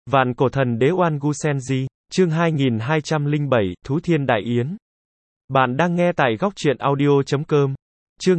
Vạn cổ thần đế Oan Gu Senji, chương 2207, Thú Thiên Đại Yến. Bạn đang nghe tại góc truyện audio.com. Chương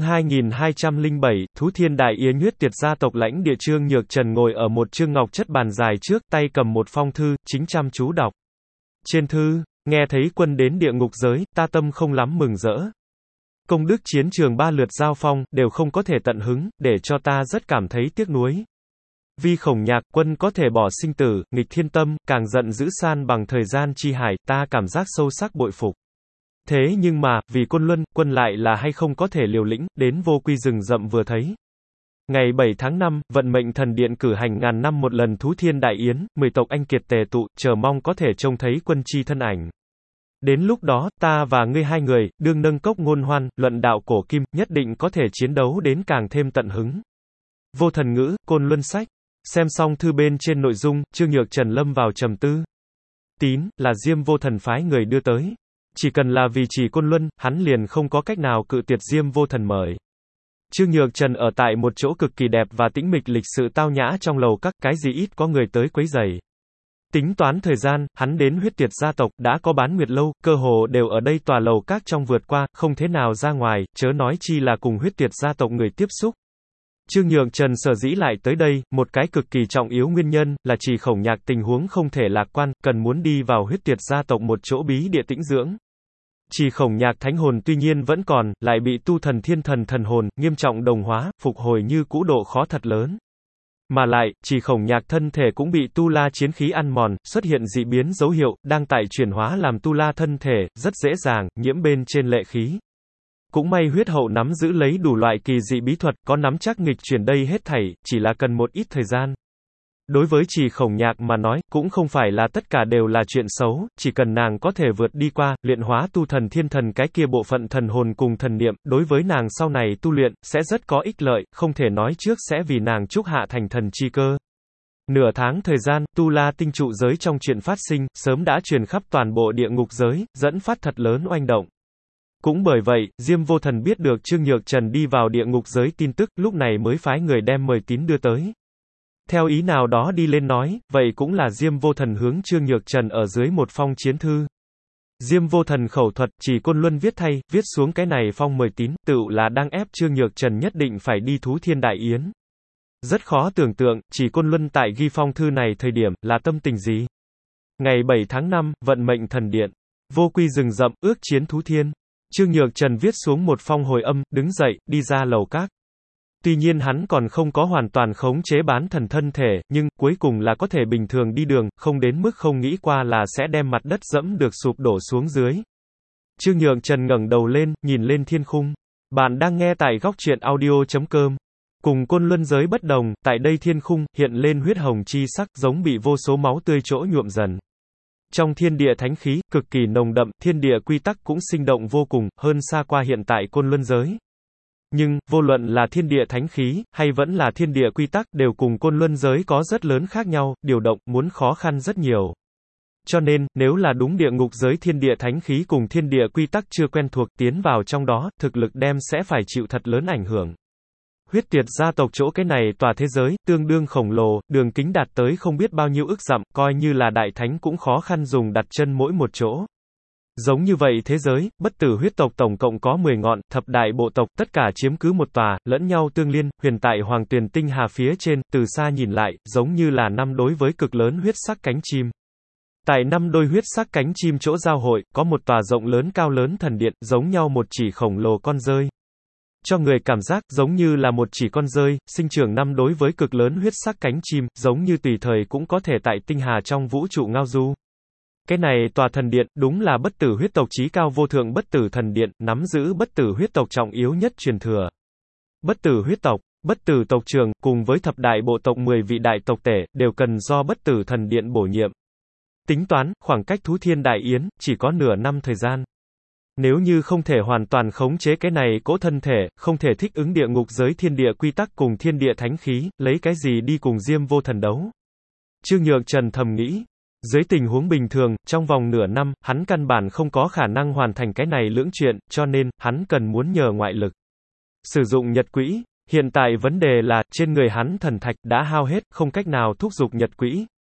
2207, Thú Thiên Đại Yến. Huyết Tiệt gia tộc lãnh địa. Trương Nhược Trần ngồi ở một chương ngọc chất bàn dài trước, tay cầm một phong thư, chính chăm chú đọc. Trên thư, nghe thấy quân đến địa ngục giới, ta tâm không lắm mừng rỡ. Công đức chiến trường 3 lượt giao phong, đều không có thể tận hứng, để cho ta rất cảm thấy tiếc nuối. Vi Khổng Nhạc, quân có thể bỏ sinh tử, nghịch thiên tâm, càng giận dữ san bằng thời gian chi hải, ta cảm giác sâu sắc bội phục. Thế nhưng mà, vì Côn Luân, quân lại là hay không có thể liều lĩnh, đến Vô Quy rừng rậm vừa thấy. Ngày 7 tháng 5, vận mệnh thần điện cử hành ngàn năm một lần Thú Thiên Đại Yến, 10 tộc anh kiệt tề tụ, chờ mong có thể trông thấy quân chi thân ảnh. Đến lúc đó, ta và ngươi hai người, đương nâng cốc ngôn hoan, luận đạo cổ kim, nhất định có thể chiến đấu đến càng thêm tận hứng. Vô Thần Ngữ, Côn Luân Sách. Xem xong thư bên trên nội dung, Trương Nhược Trần lâm vào trầm tư. Tín, là Diêm Vô Thần phái người đưa tới. Chỉ cần là vì trì Côn Luân, hắn liền không có cách nào cự tuyệt Diêm Vô Thần mời. Trương Nhược Trần ở tại một chỗ cực kỳ đẹp và tĩnh mịch lịch sự tao nhã trong lầu các, cái gì ít có người tới quấy rầy. Tính toán thời gian, hắn đến Huyết Tiệt gia tộc, đã có bán nguyệt lâu, cơ hồ đều ở đây tòa lầu các trong vượt qua, không thế nào ra ngoài, chớ nói chi là cùng Huyết Tiệt gia tộc người tiếp xúc. Trương Nhược Trần sở dĩ lại tới đây, một cái cực kỳ trọng yếu nguyên nhân, là Trì Khổng Nhạc tình huống không thể lạc quan, cần muốn đi vào Huyết Tiệt gia tộc một chỗ bí địa tĩnh dưỡng. Trì Khổng Nhạc thánh hồn tuy nhiên vẫn còn, lại bị tu thần thiên thần thần hồn, nghiêm trọng đồng hóa, phục hồi như cũ độ khó thật lớn. Mà lại, Trì Khổng Nhạc thân thể cũng bị tu la chiến khí ăn mòn, xuất hiện dị biến dấu hiệu, đang tại chuyển hóa làm tu la thân thể, rất dễ dàng, nhiễm bên trên lệ khí. Cũng may huyết hậu nắm giữ lấy đủ loại kỳ dị bí thuật, có nắm chắc nghịch chuyển đây hết thảy, chỉ là cần một ít thời gian. Đối với Trì Khổng Nhạc mà nói, cũng không phải là tất cả đều là chuyện xấu, chỉ cần nàng có thể vượt đi qua, luyện hóa tu thần thiên thần cái kia bộ phận thần hồn cùng thần niệm, đối với nàng sau này tu luyện, sẽ rất có ích lợi, không thể nói trước sẽ vì nàng chúc hạ thành thần chi cơ. Nửa tháng thời gian, tu la tinh trụ giới trong chuyện phát sinh, sớm đã truyền khắp toàn bộ địa ngục giới, dẫn phát thật lớn oanh động. Cũng bởi vậy, Diêm Vô Thần biết được Trương Nhược Trần đi vào địa ngục giới tin tức, lúc này mới phái người đem mời tín đưa tới. Theo ý nào đó đi lên nói, vậy cũng là Diêm Vô Thần hướng Trương Nhược Trần ở dưới một phong chiến thư. Diêm Vô Thần khẩu thuật, chỉ Côn Luân viết thay, viết xuống cái này phong mời tín, tựu là đang ép Trương Nhược Trần nhất định phải đi Thú Thiên Đại Yến. Rất khó tưởng tượng, chỉ Côn Luân tại ghi phong thư này thời điểm, là tâm tình gì? Ngày 7 tháng 5, vận mệnh thần điện. Vô Quy rừng rậm, ước chiến Thú Thiên. Trương Nhược Trần viết xuống một phong hồi âm, đứng dậy, đi ra lầu các. Tuy nhiên hắn còn không có hoàn toàn khống chế bán thần thân thể, nhưng, cuối cùng là có thể bình thường đi đường, không đến mức không nghĩ qua là sẽ đem mặt đất dẫm được sụp đổ xuống dưới. Trương Nhược Trần ngẩng đầu lên, nhìn lên thiên khung. Bạn đang nghe tại góc truyện audio.com. Cùng Côn Luân giới bất đồng, tại đây thiên khung, hiện lên huyết hồng chi sắc, giống bị vô số máu tươi chỗ nhuộm dần. Trong thiên địa thánh khí, cực kỳ nồng đậm, thiên địa quy tắc cũng sinh động vô cùng, hơn xa qua hiện tại Côn Luân giới. Nhưng, vô luận là thiên địa thánh khí, hay vẫn là thiên địa quy tắc, đều cùng Côn Luân giới có rất lớn khác nhau, điều động, muốn khó khăn rất nhiều. Cho nên, nếu là đúng địa ngục giới thiên địa thánh khí cùng thiên địa quy tắc chưa quen thuộc, tiến vào trong đó, thực lực đem sẽ phải chịu thật lớn ảnh hưởng. Huyết Tiệt gia tộc chỗ cái này tòa thế giới, tương đương khổng lồ, đường kính đạt tới không biết bao nhiêu ức dặm, coi như là đại thánh cũng khó khăn dùng đặt chân mỗi một chỗ. Giống như vậy thế giới, bất tử huyết tộc tổng cộng có 10 ngọn, thập đại bộ tộc, tất cả chiếm cứ một tòa, lẫn nhau tương liên, huyền tại Hoàng Tuyền Tinh Hà phía trên, từ xa nhìn lại, giống như là 5 đối với cực lớn huyết sắc cánh chim. Tại 5 đôi huyết sắc cánh chim chỗ giao hội, có một tòa rộng lớn cao lớn thần điện, giống nhau một chỉ khổng lồ con rơi. Cho người cảm giác, giống như là một chỉ con rơi, sinh trưởng 5 đối với cực lớn huyết sắc cánh chim, giống như tùy thời cũng có thể tại tinh hà trong vũ trụ ngao du. Cái này tòa thần điện, đúng là bất tử huyết tộc chí cao vô thượng bất tử thần điện, nắm giữ bất tử huyết tộc trọng yếu nhất truyền thừa. Bất tử huyết tộc, bất tử tộc trưởng, cùng với thập đại bộ tộc 10 vị đại tộc tể, đều cần do bất tử thần điện bổ nhiệm. Tính toán, khoảng cách Thú Thiên Đại Yến, chỉ có nửa năm thời gian. Nếu như không thể hoàn toàn khống chế cái này cỗ thân thể, không thể thích ứng địa ngục giới thiên địa quy tắc cùng thiên địa thánh khí, lấy cái gì đi cùng Diêm Vô Thần đấu? Trương Nhược Trần thầm nghĩ. Dưới tình huống bình thường, trong vòng nửa năm, hắn căn bản không có khả năng hoàn thành cái này lưỡng chuyện, cho nên, hắn cần muốn nhờ ngoại lực. Sử dụng nhật quỹ, hiện tại vấn đề là, trên người hắn thần thạch đã hao hết, không cách nào thúc giục nhật quỹ.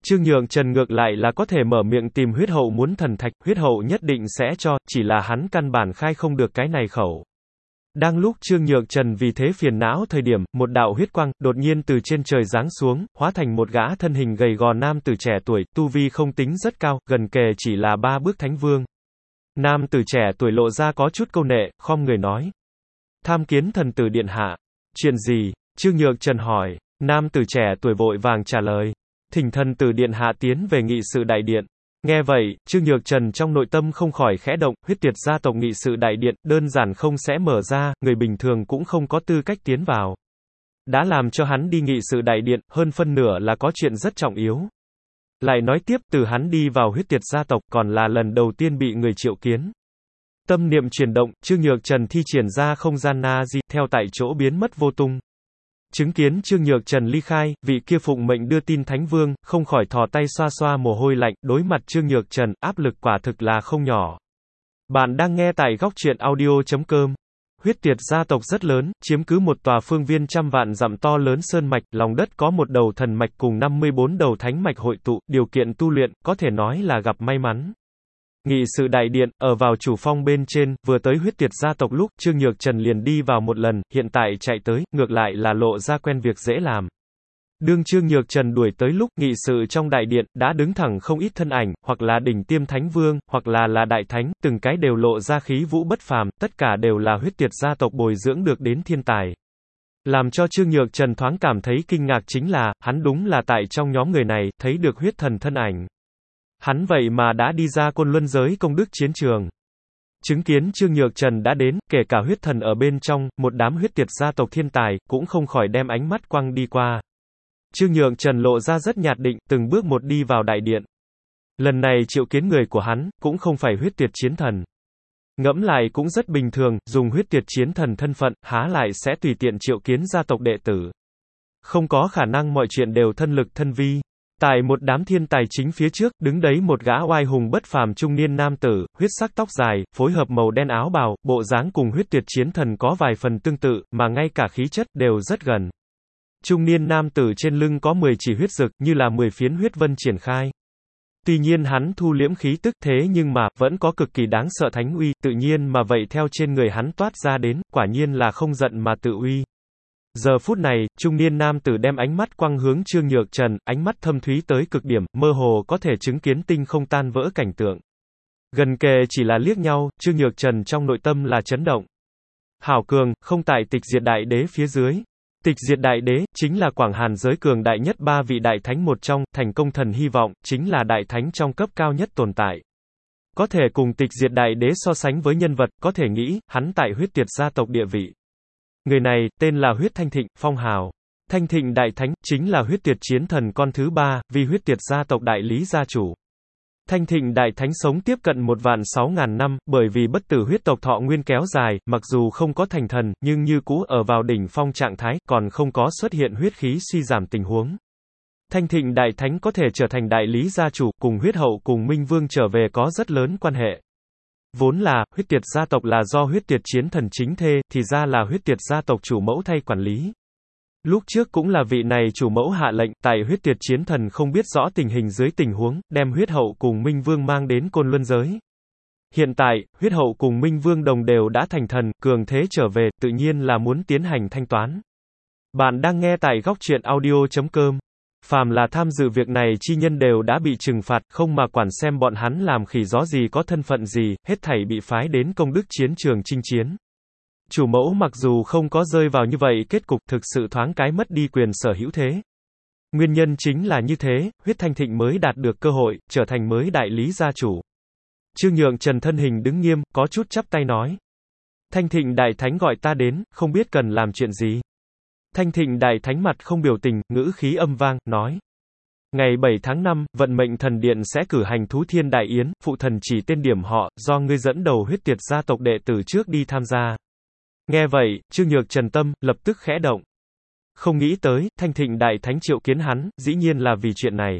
Trương Nhượng Trần ngược lại là có thể mở miệng tìm huyết hậu muốn thần thạch, huyết hậu nhất định sẽ cho, chỉ là hắn căn bản khai không được cái này khẩu. Đang lúc Trương Nhượng Trần vì thế phiền não thời điểm, một đạo huyết quang, đột nhiên từ trên trời giáng xuống, hóa thành một gã thân hình gầy gò nam tử trẻ tuổi, tu vi không tính rất cao, gần kề chỉ là 3 bước thánh vương. Nam tử trẻ tuổi lộ ra có chút câu nệ, khom người nói. Tham kiến thần tử điện hạ. Chuyện gì? Trương Nhượng Trần hỏi. Nam tử trẻ tuổi vội vàng trả lời. Thỉnh thần tử điện hạ tiến về nghị sự đại điện. Nghe vậy, Trương Nhượng Trần trong nội tâm không khỏi khẽ động, huyết tiệt gia tộc nghị sự đại điện, đơn giản không sẽ mở ra, người bình thường cũng không có tư cách tiến vào. Đã làm cho hắn đi nghị sự đại điện, hơn phân nửa là có chuyện rất trọng yếu. Lại nói tiếp, từ hắn đi vào huyết tiệt gia tộc, còn là lần đầu tiên bị người triệu kiến. Tâm niệm chuyển động, Trương Nhượng Trần thi triển ra không gian na di, theo tại chỗ biến mất vô tung. Chứng kiến Trương Nhượng Trần ly khai, vị kia phụng mệnh đưa tin Thánh Vương, không khỏi thò tay xoa xoa mồ hôi lạnh, đối mặt Trương Nhượng Trần, áp lực quả thực là không nhỏ. Bạn đang nghe tại góc truyện audio.com. Huyết tiệt gia tộc rất lớn, chiếm cứ một tòa phương viên trăm vạn dặm to lớn sơn mạch, lòng đất có một đầu thần mạch cùng 54 đầu thánh mạch hội tụ, điều kiện tu luyện, có thể nói là gặp may mắn. Nghị sự đại điện, ở vào chủ phong bên trên, vừa tới huyết tiệt gia tộc lúc, Trương Nhượng Trần liền đi vào một lần, hiện tại chạy tới, ngược lại là lộ ra quen việc dễ làm. Đương Trương Nhượng Trần đuổi tới lúc, nghị sự trong đại điện, đã đứng thẳng không ít thân ảnh, hoặc là đỉnh tiêm thánh vương, hoặc là đại thánh, từng cái đều lộ ra khí vũ bất phàm, tất cả đều là huyết tiệt gia tộc bồi dưỡng được đến thiên tài. Làm cho Trương Nhượng Trần thoáng cảm thấy kinh ngạc chính là, hắn đúng là tại trong nhóm người này, thấy được huyết thần thân ảnh. Hắn vậy mà đã đi ra Côn Luân giới công đức chiến trường. Chứng kiến Trương Nhượng Trần đã đến, kể cả huyết thần ở bên trong, một đám huyết tiệt gia tộc thiên tài, cũng không khỏi đem ánh mắt quăng đi qua. Trương Nhượng Trần lộ ra rất nhạt định, từng bước một đi vào đại điện. Lần này triệu kiến người của hắn, cũng không phải huyết tiệt chiến thần. Ngẫm lại cũng rất bình thường, dùng huyết tiệt chiến thần thân phận, há lại sẽ tùy tiện triệu kiến gia tộc đệ tử. Không có khả năng mọi chuyện đều thân lực thân vi. Tại một đám thiên tài chính phía trước, đứng đấy một gã oai hùng bất phàm trung niên nam tử, huyết sắc tóc dài, phối hợp màu đen áo bào, bộ dáng cùng huyết tuyệt chiến thần có vài phần tương tự, mà ngay cả khí chất đều rất gần. Trung niên nam tử trên lưng có 10 chỉ huyết dực, như là 10 phiến huyết vân triển khai. Tuy nhiên hắn thu liễm khí tức thế nhưng mà, vẫn có cực kỳ đáng sợ thánh uy, tự nhiên mà vậy theo trên người hắn toát ra đến, quả nhiên là không giận mà tự uy. Giờ phút này, trung niên nam tử đem ánh mắt quăng hướng Trương Nhượng Trần, ánh mắt thâm thúy tới cực điểm, mơ hồ có thể chứng kiến tinh không tan vỡ cảnh tượng. Gần kề chỉ là liếc nhau, Trương Nhượng Trần trong nội tâm là chấn động. Hảo cường, không tại tịch diệt đại đế phía dưới. Tịch diệt đại đế, chính là Quảng Hàn giới cường đại nhất 3 vị đại thánh một trong, thành công thần hy vọng, chính là đại thánh trong cấp cao nhất tồn tại. Có thể cùng tịch diệt đại đế so sánh với nhân vật, có thể nghĩ, hắn tại huyết tiệt gia tộc địa vị. Người này, tên là huyết Thanh Thịnh, phong hào. Thanh Thịnh đại thánh, chính là huyết tiệt chiến thần con thứ 3, vì huyết tiệt gia tộc đại lý gia chủ. Thanh Thịnh đại thánh sống tiếp cận 1.600.000 năm, bởi vì bất tử huyết tộc thọ nguyên kéo dài, mặc dù không có thành thần, nhưng như cũ ở vào đỉnh phong trạng thái, còn không có xuất hiện huyết khí suy giảm tình huống. Thanh Thịnh đại thánh có thể trở thành đại lý gia chủ, cùng huyết hậu cùng Minh Vương trở về có rất lớn quan hệ. Vốn là, huyết tiệt gia tộc là do huyết tiệt chiến thần chính thê, thì ra là huyết tiệt gia tộc chủ mẫu thay quản lý. Lúc trước cũng là vị này chủ mẫu hạ lệnh, tại huyết tiệt chiến thần không biết rõ tình hình dưới tình huống, đem huyết hậu cùng Minh Vương mang đến Côn Luân giới. Hiện tại, huyết hậu cùng Minh Vương đồng đều đã thành thần, cường thế trở về, tự nhiên là muốn tiến hành thanh toán. Bạn đang nghe tại góc truyện audio.com. Phàm là tham dự việc này chi nhân đều đã bị trừng phạt, không mà quản xem bọn hắn làm khỉ gió gì có thân phận gì, hết thảy bị phái đến công đức chiến trường chinh chiến. Chủ mẫu mặc dù không có rơi vào như vậy kết cục, thực sự thoáng cái mất đi quyền sở hữu thế. Nguyên nhân chính là như thế, huyết Thanh Thịnh mới đạt được cơ hội, trở thành mới đại lý gia chủ. Trương Nhượng Trần thân hình đứng nghiêm, có chút chắp tay nói. Thanh Thịnh đại thánh gọi ta đến, không biết cần làm chuyện gì. Thanh Thịnh đại thánh mặt không biểu tình, ngữ khí âm vang, nói. Ngày 7 tháng 5, vận mệnh thần điện sẽ cử hành thú thiên đại yến, phụ thần chỉ tên điểm họ, do ngươi dẫn đầu huyết tiệt gia tộc đệ tử trước đi tham gia. Nghe vậy, Trương Nhượng Trần tâm, lập tức khẽ động. Không nghĩ tới, Thanh Thịnh đại thánh triệu kiến hắn, dĩ nhiên là vì chuyện này.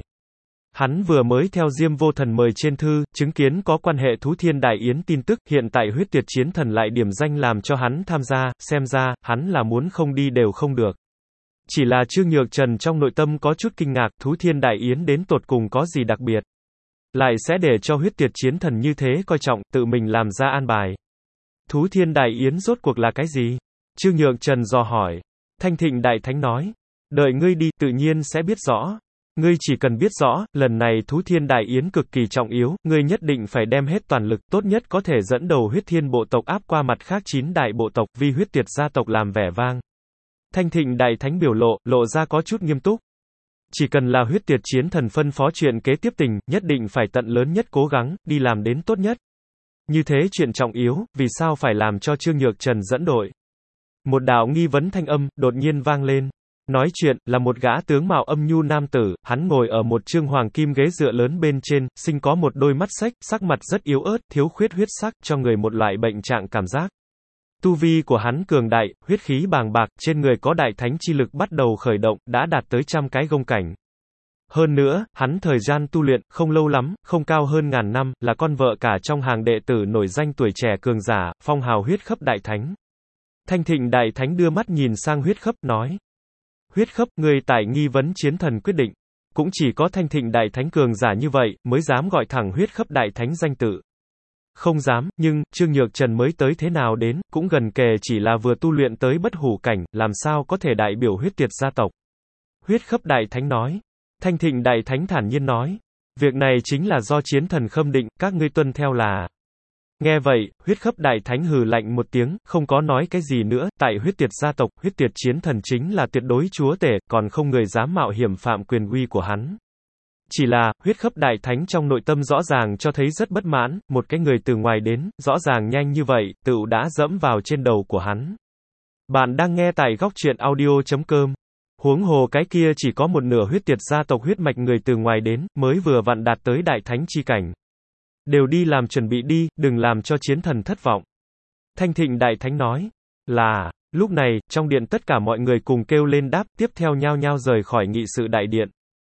Hắn vừa mới theo Diêm Vô Thần mời trên thư, chứng kiến có quan hệ thú thiên đại yến tin tức, hiện tại huyết tiệt chiến thần lại điểm danh làm cho hắn tham gia, xem ra, hắn là muốn không đi đều không được. Chỉ là Trương Nhược Trần trong nội tâm có chút kinh ngạc, Thú Thiên Đại Yến đến tột cùng có gì đặc biệt. Lại sẽ để cho huyết tiệt chiến thần như thế coi trọng, tự mình làm ra an bài. Thú Thiên Đại Yến rốt cuộc là cái gì? Trương Nhược Trần dò hỏi. Thanh Thịnh Đại Thánh nói. Đợi ngươi đi, tự nhiên sẽ biết rõ. Ngươi chỉ cần biết rõ, lần này Thú Thiên Đại Yến cực kỳ trọng yếu, ngươi nhất định phải đem hết toàn lực, tốt nhất có thể dẫn đầu huyết thiên bộ tộc áp qua mặt khác 9 đại bộ tộc, vì huyết tiệt gia tộc làm vẻ vang. Thanh Thịnh Đại Thánh biểu lộ ra có chút nghiêm túc. Chỉ cần là huyết tiệt chiến thần phân phó chuyện kế tiếp tình, nhất định phải tận lớn nhất cố gắng, đi làm đến tốt nhất. Như thế chuyện trọng yếu, vì sao phải làm cho Trương Nhược Trần dẫn đội? Một đạo nghi vấn thanh âm, đột nhiên vang lên. Nói chuyện, là một gã tướng mạo âm nhu nam tử, hắn ngồi ở một trương hoàng kim ghế dựa lớn bên trên, sinh có một đôi mắt xếch, sắc mặt rất yếu ớt, thiếu khuyết huyết sắc, cho người một loại bệnh trạng cảm giác. Tu vi của hắn cường đại, huyết khí bàng bạc, trên người có đại thánh chi lực bắt đầu khởi động, đã đạt tới 100 cái gông cảnh. Hơn nữa, hắn thời gian tu luyện, không lâu lắm, không cao hơn 1000 năm, là con vợ cả trong hàng đệ tử nổi danh tuổi trẻ cường giả, phong hào huyết khấp đại thánh. Thanh Thịnh Đại Thánh đưa mắt nhìn sang huyết khấp, nói. Huyết khấp, người tại nghi vấn chiến thần quyết định. Cũng chỉ có Thanh Thịnh Đại Thánh cường giả như vậy, mới dám gọi thẳng huyết khấp đại thánh danh tự. Không dám, nhưng, Trương Nhược Trần mới tới thế nào đến, cũng gần kề chỉ là vừa tu luyện tới bất hủ cảnh, làm sao có thể đại biểu huyết tiệt gia tộc. Huyết khấp đại thánh nói. Thanh Thịnh Đại Thánh thản nhiên nói. Việc này chính là do chiến thần khâm định, các ngươi tuân theo là. Nghe vậy, huyết khấp đại thánh hừ lạnh một tiếng, không có nói cái gì nữa, tại huyết tiệt gia tộc, huyết tiệt chiến thần chính là tuyệt đối chúa tể, còn không người dám mạo hiểm phạm quyền uy của hắn. Chỉ là, huyết khấp đại thánh trong nội tâm rõ ràng cho thấy rất bất mãn, một cái người từ ngoài đến, rõ ràng nhanh như vậy, tựu đã dẫm vào trên đầu của hắn. Bạn đang nghe tại góc truyện audio.com. Huống hồ cái kia chỉ có một nửa huyết tiệt gia tộc huyết mạch người từ ngoài đến, mới vừa vặn đạt tới đại thánh chi cảnh. Đều đi làm chuẩn bị đi, đừng làm cho chiến thần thất vọng. Thanh Thịnh Đại Thánh nói. Là, lúc này, trong điện tất cả mọi người cùng kêu lên đáp, tiếp theo nhao nhao rời khỏi nghị sự đại điện.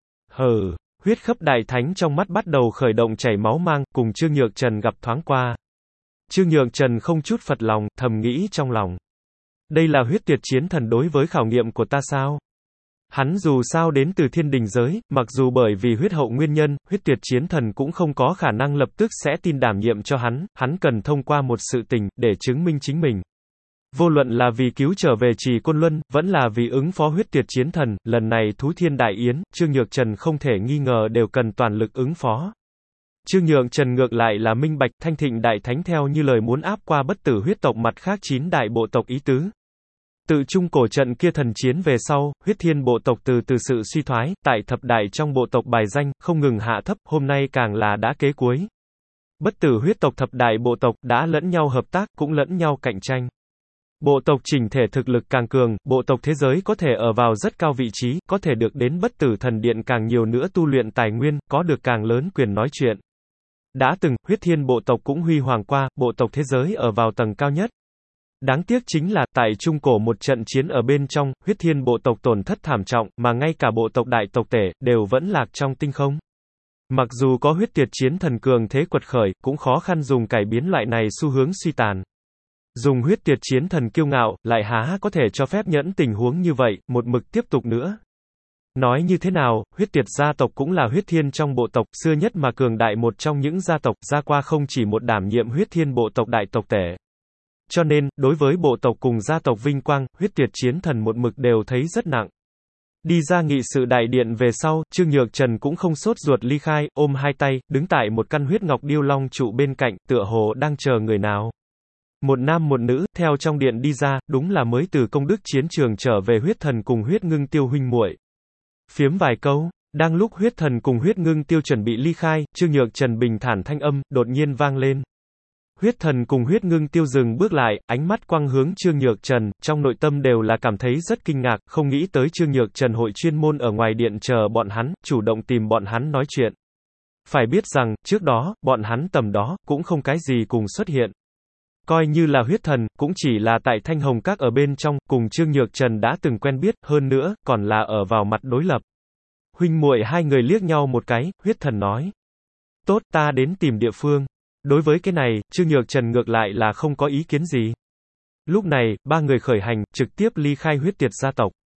Hừ, huyết khấp đại thánh trong mắt bắt đầu khởi động chảy máu mang, cùng Trương Nhược Trần gặp thoáng qua. Trương Nhược Trần không chút phật lòng, thầm nghĩ trong lòng. Đây là huyết tiệt chiến thần đối với khảo nghiệm của ta sao? Hắn dù sao đến từ thiên đình giới, mặc dù bởi vì huyết hậu nguyên nhân, huyết tiệt chiến thần cũng không có khả năng lập tức sẽ tin đảm nhiệm cho hắn cần thông qua một sự tình, để chứng minh chính mình. Vô luận là vì cứu trở về Trì Côn Luân, vẫn là vì ứng phó huyết tiệt chiến thần, lần này Thú Thiên Đại Yến, Trương Nhược Trần không thể nghi ngờ đều cần toàn lực ứng phó. Trương Nhược Trần ngược lại là minh bạch, Thanh Thịnh Đại Thánh theo như lời muốn áp qua bất tử huyết tộc mặt khác 9 đại bộ tộc ý tứ. Tự trung cổ trận kia thần chiến về sau, huyết thiên bộ tộc từ sự suy thoái, tại thập đại trong bộ tộc bài danh, không ngừng hạ thấp, hôm nay càng là đã kế cuối. Bất tử huyết tộc thập đại bộ tộc đã lẫn nhau hợp tác, cũng lẫn nhau cạnh tranh. Bộ tộc chỉnh thể thực lực càng cường, bộ tộc thế giới có thể ở vào rất cao vị trí, có thể được đến bất tử thần điện càng nhiều nữa tu luyện tài nguyên, có được càng lớn quyền nói chuyện. Đã từng, huyết thiên bộ tộc cũng huy hoàng qua, bộ tộc thế giới ở vào tầng cao nhất. Đáng tiếc chính là, tại trung cổ một trận chiến ở bên trong, huyết thiên bộ tộc tổn thất thảm trọng, mà ngay cả bộ tộc đại tộc tể, đều vẫn lạc trong tinh không. Mặc dù có huyết tiệt chiến thần cường thế quật khởi, cũng khó khăn dùng cải biến loại này xu hướng suy tàn. Dùng huyết tiệt chiến thần kiêu ngạo, lại há có thể cho phép nhẫn tình huống như vậy, một mực tiếp tục nữa. Nói như thế nào, huyết tiệt gia tộc cũng là huyết thiên trong bộ tộc, xưa nhất mà cường đại một trong những gia tộc, ra qua không chỉ một đảm nhiệm huyết thiên bộ tộc đại tộc tể. Cho nên, đối với bộ tộc cùng gia tộc vinh quang, huyết tiệt chiến thần một mực đều thấy rất nặng. Đi ra nghị sự đại điện về sau, Trương Nhược Trần cũng không sốt ruột ly khai, ôm hai tay, đứng tại một căn huyết ngọc điêu long trụ bên cạnh, tựa hồ đang chờ người nào. Một nam một nữ, theo trong điện đi ra, đúng là mới từ công đức chiến trường trở về huyết thần cùng huyết ngưng tiêu huynh muội. Phiếm vài câu, đang lúc huyết thần cùng huyết ngưng tiêu chuẩn bị ly khai, Trương Nhược Trần bình thản thanh âm, đột nhiên vang lên. Huyết thần cùng huyết ngưng tiêu dừng bước lại, ánh mắt quang hướng Trương Nhược Trần, trong nội tâm đều là cảm thấy rất kinh ngạc, không nghĩ tới Trương Nhược Trần hội chuyên môn ở ngoài điện chờ bọn hắn, chủ động tìm bọn hắn nói chuyện. Phải biết rằng, trước đó, bọn hắn tầm đó, cũng không cái gì cùng xuất hiện. Coi như là huyết thần, cũng chỉ là tại Thanh Hồng Các ở bên trong, cùng Trương Nhược Trần đã từng quen biết, hơn nữa, còn là ở vào mặt đối lập. Huynh muội hai người liếc nhau một cái, huyết thần nói. Tốt, ta đến tìm địa phương. Đối với cái này, Trương Nhược Trần ngược lại là không có ý kiến gì. Lúc này, ba người khởi hành, trực tiếp ly khai huyết tiệt gia tộc.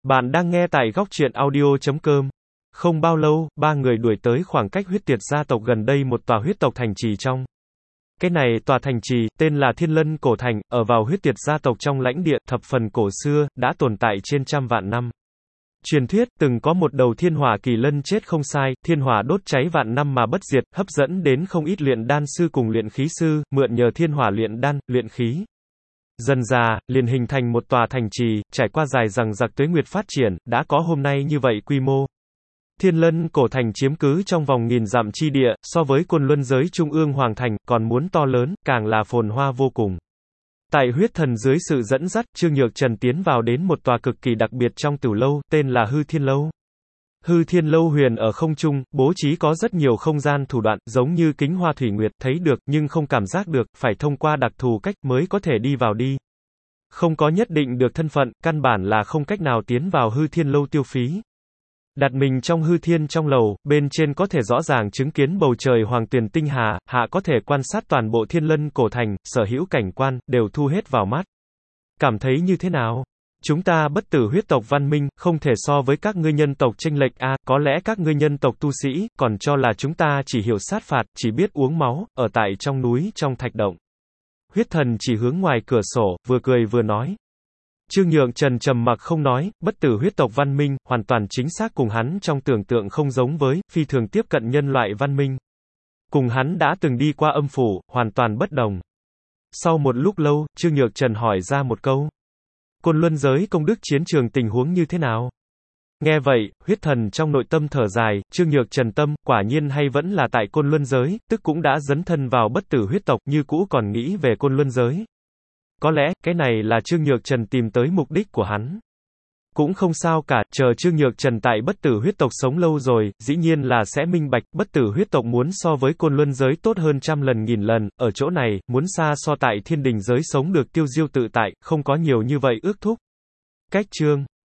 Bạn đang nghe tại góc truyện audio.com. Không bao lâu, ba người đuổi tới khoảng cách huyết tiệt gia tộc gần đây một tòa huyết tộc thành trì trong. Cái này, tòa thành trì, tên là Thiên Lân Cổ Thành, ở vào huyết tiệt gia tộc trong lãnh địa, thập phần cổ xưa, đã tồn tại trên trăm vạn năm. Truyền thuyết, từng có một đầu thiên hỏa kỳ lân chết không sai, thiên hỏa đốt cháy vạn năm mà bất diệt, hấp dẫn đến không ít luyện đan sư cùng luyện khí sư, mượn nhờ thiên hỏa luyện đan, luyện khí. Dần dà, liền hình thành một tòa thành trì, trải qua dài dằng dặc tuế nguyệt phát triển, đã có hôm nay như vậy quy mô. Thiên Lân Cổ Thành chiếm cứ trong vòng nghìn dặm chi địa, so với Côn Luân giới trung ương hoàng thành, còn muốn to lớn, càng là phồn hoa vô cùng. Tại huyết thần dưới sự dẫn dắt, Trương Nhược Trần tiến vào đến một tòa cực kỳ đặc biệt trong tử lâu, tên là Hư Thiên Lâu. Hư Thiên Lâu huyền ở không trung, bố trí có rất nhiều không gian thủ đoạn, giống như kính hoa thủy nguyệt, thấy được, nhưng không cảm giác được, phải thông qua đặc thù cách mới có thể đi vào đi. Không có nhất định được thân phận, căn bản là không cách nào tiến vào Hư Thiên Lâu tiêu phí. Đặt mình trong hư thiên trong lầu, bên trên có thể rõ ràng chứng kiến bầu trời hoàng tuyền tinh hà, hạ có thể quan sát toàn bộ Thiên Lân Cổ Thành, sở hữu cảnh quan, đều thu hết vào mắt. Cảm thấy như thế nào? Chúng ta bất tử huyết tộc văn minh, không thể so với các ngươi nhân tộc chênh lệch a, có lẽ các ngươi nhân tộc tu sĩ, còn cho là chúng ta chỉ hiểu sát phạt, chỉ biết uống máu, ở tại trong núi, trong thạch động. Huyết thần chỉ hướng ngoài cửa sổ, vừa cười vừa nói. Trương Nhược Trần trầm mặc không nói, bất tử huyết tộc văn minh, hoàn toàn chính xác cùng hắn trong tưởng tượng không giống với, phi thường tiếp cận nhân loại văn minh. Cùng hắn đã từng đi qua âm phủ, hoàn toàn bất đồng. Sau một lúc lâu, Trương Nhược Trần hỏi ra một câu. Côn Luân giới công đức chiến trường tình huống như thế nào? Nghe vậy, huyết thần trong nội tâm thở dài, Trương Nhược Trần tâm, quả nhiên hay vẫn là tại Côn Luân giới, tức cũng đã dấn thân vào bất tử huyết tộc, như cũ còn nghĩ về Côn Luân giới. Có lẽ, cái này là Trương Nhược Trần tìm tới mục đích của hắn. Cũng không sao cả, chờ Trương Nhược Trần tại bất tử huyết tộc sống lâu rồi, dĩ nhiên là sẽ minh bạch, bất tử huyết tộc muốn so với Côn Luân giới tốt hơn trăm lần nghìn lần, ở chỗ này, muốn xa so tại thiên đình giới sống được tiêu diêu tự tại, không có nhiều như vậy ước thúc. Cách chương